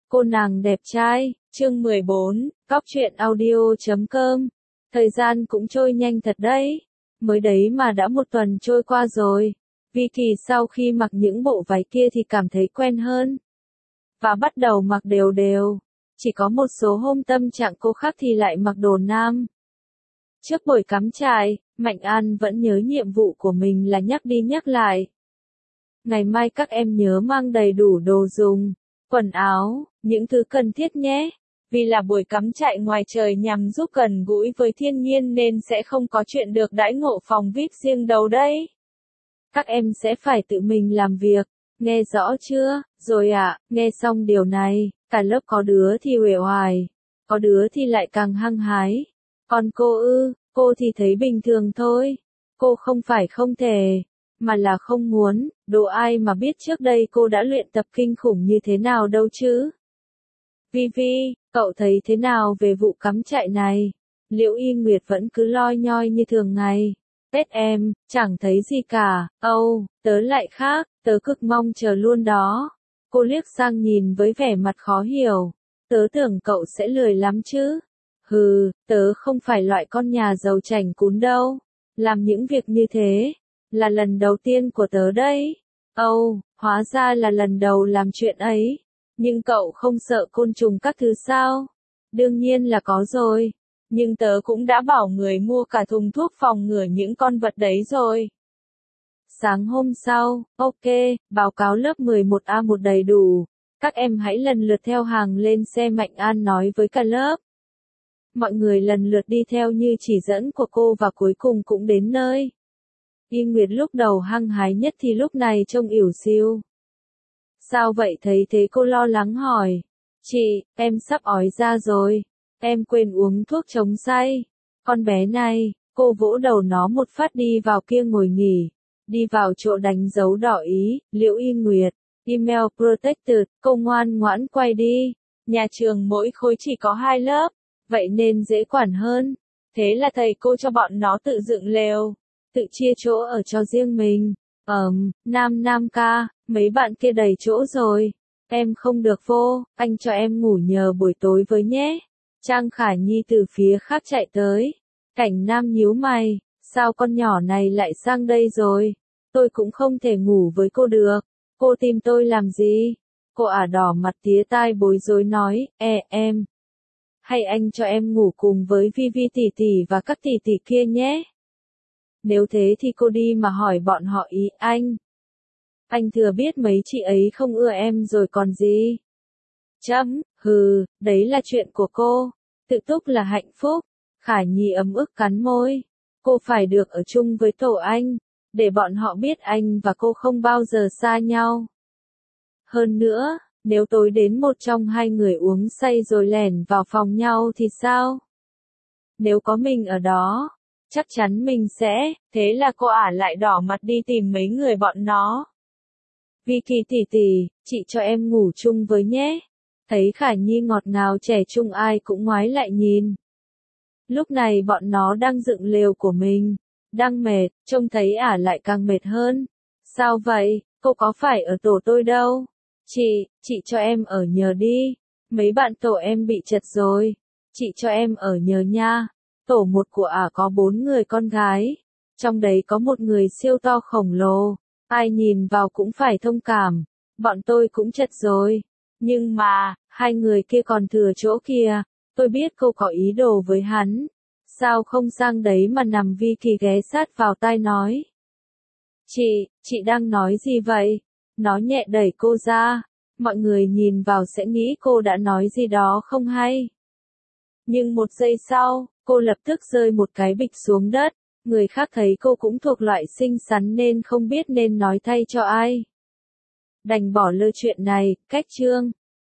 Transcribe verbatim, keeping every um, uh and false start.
Cô nàng đẹp trai, chương mười bốn, Góc truyện audio chấm com. Thời gian cũng trôi nhanh thật đấy. Mới đấy mà đã một tuần trôi qua rồi. Vi Kỳ sau khi mặc những bộ váy kia thì cảm thấy quen hơn. Và bắt đầu mặc đều đều. Chỉ có một số hôm tâm trạng cô khác thì lại mặc đồ nam. Trước buổi cắm trại, Mạnh An vẫn nhớ nhiệm vụ của mình là nhắc đi nhắc lại. Ngày mai các em nhớ mang đầy đủ đồ dùng, quần áo, những thứ cần thiết nhé. Vì là buổi cắm trại ngoài trời nhằm giúp gần gũi với thiên nhiên nên sẽ không có chuyện được đãi ngộ phòng vi ai pi riêng đâu đấy. Các em sẽ phải tự mình làm việc, nghe rõ chưa? Rồi ạ, à, nghe xong điều này, cả lớp có đứa thì uể oải, có đứa thì lại càng hăng hái. Còn cô ư, cô thì thấy bình thường thôi. Cô không phải không thể, mà là không muốn, đồ ai mà biết trước đây cô đã luyện tập kinh khủng như thế nào đâu chứ. Vi Vi, cậu thấy thế nào về vụ cắm trại này? Liễu Y Nguyệt vẫn cứ loi nhoi như thường ngày. Tết em, chẳng thấy gì cả, âu, oh, tớ lại khác, tớ cực mong chờ luôn đó. Cô liếc sang nhìn với vẻ mặt khó hiểu. Tớ tưởng cậu sẽ lười lắm chứ. Hừ, tớ không phải loại con nhà giàu chảnh cún đâu. Làm những việc như thế, là lần đầu tiên của tớ đấy. Âu, oh, hóa ra là lần đầu làm chuyện ấy. Nhưng cậu không sợ côn trùng các thứ sao? Đương nhiên là có rồi. Nhưng tớ cũng đã bảo người mua cả thùng thuốc phòng ngừa những con vật đấy rồi. Sáng hôm sau, ok, báo cáo lớp mười một A một đầy đủ. Các em hãy lần lượt theo hàng lên xe, Mạnh An nói với cả lớp. Mọi người lần lượt đi theo như chỉ dẫn của cô và cuối cùng cũng đến nơi. Y Nguyệt lúc đầu hăng hái nhất thì lúc này trông ỉu xìu. Sao vậy? Thấy thế cô lo lắng hỏi. Chị, em sắp ói ra rồi. Em quên uống thuốc chống say. Con bé này, cô vỗ đầu nó một phát, đi vào kia ngồi nghỉ. Đi vào chỗ đánh dấu đỏ ý, Liễu Y Nguyệt. Email protected, cô ngoan ngoãn quay đi. Nhà trường mỗi khối chỉ có hai lớp, vậy nên dễ quản hơn. Thế là thầy cô cho bọn nó tự dựng lều, tự chia chỗ ở cho riêng mình. Ờm, Nam Nam ca, mấy bạn kia đầy chỗ rồi. Em không được vô, anh cho em ngủ nhờ buổi tối với nhé. Trang Khả Nhi từ phía khác chạy tới. Cảnh Nam nhíu mày, sao con nhỏ này lại sang đây rồi? Tôi cũng không thể ngủ với cô được. Cô tìm tôi làm gì? Cô ả đỏ mặt tía tai bối rối nói, e em. Hay anh cho em ngủ cùng với Vi Vi tỷ tỷ và các tỷ tỷ kia nhé. Nếu thế thì cô đi mà hỏi bọn họ ý anh. Anh thừa biết mấy chị ấy không ưa em rồi còn gì. Chấm, hừ, đấy là chuyện của cô. Tự túc là hạnh phúc. Khả Nhi ấm ức cắn môi. Cô phải được ở chung với tổ anh, để bọn họ biết anh và cô không bao giờ xa nhau. Hơn nữa, nếu tối đến một trong hai người uống say rồi lẻn vào phòng nhau thì sao? Nếu có mình ở đó, chắc chắn mình sẽ, thế là cô ả lại đỏ mặt đi tìm mấy người bọn nó. Vi Kỳ tỷ tỷ, chị cho em ngủ chung với nhé. Thấy Khả Nhi ngọt ngào trẻ trung ai cũng ngoái lại nhìn. Lúc này bọn nó đang dựng lều của mình, đang mệt, trông thấy ả lại càng mệt hơn. Sao vậy, cô có phải ở tổ tôi đâu. Chị, chị cho em ở nhờ đi. Mấy bạn tổ em bị chật rồi. Chị cho em ở nhờ nha. Tổ một của ả có bốn người con gái. Trong đấy có một người siêu to khổng lồ. Ai nhìn vào cũng phải thông cảm. Bọn tôi cũng chật rồi. Nhưng mà, hai người kia còn thừa chỗ kìa. Tôi biết cô có ý đồ với hắn. Sao không sang đấy mà nằm? Vi Kỳ ghé sát vào tai nói. Chị, chị đang nói gì vậy? Nó nhẹ đẩy cô ra. Mọi người nhìn vào sẽ nghĩ cô đã nói gì đó không hay. Nhưng một giây sau, cô lập tức rơi một cái bịch xuống đất. Người khác thấy cô cũng thuộc loại xinh xắn nên không biết nên nói thay cho ai. Đành bỏ lơ chuyện này, cách chương.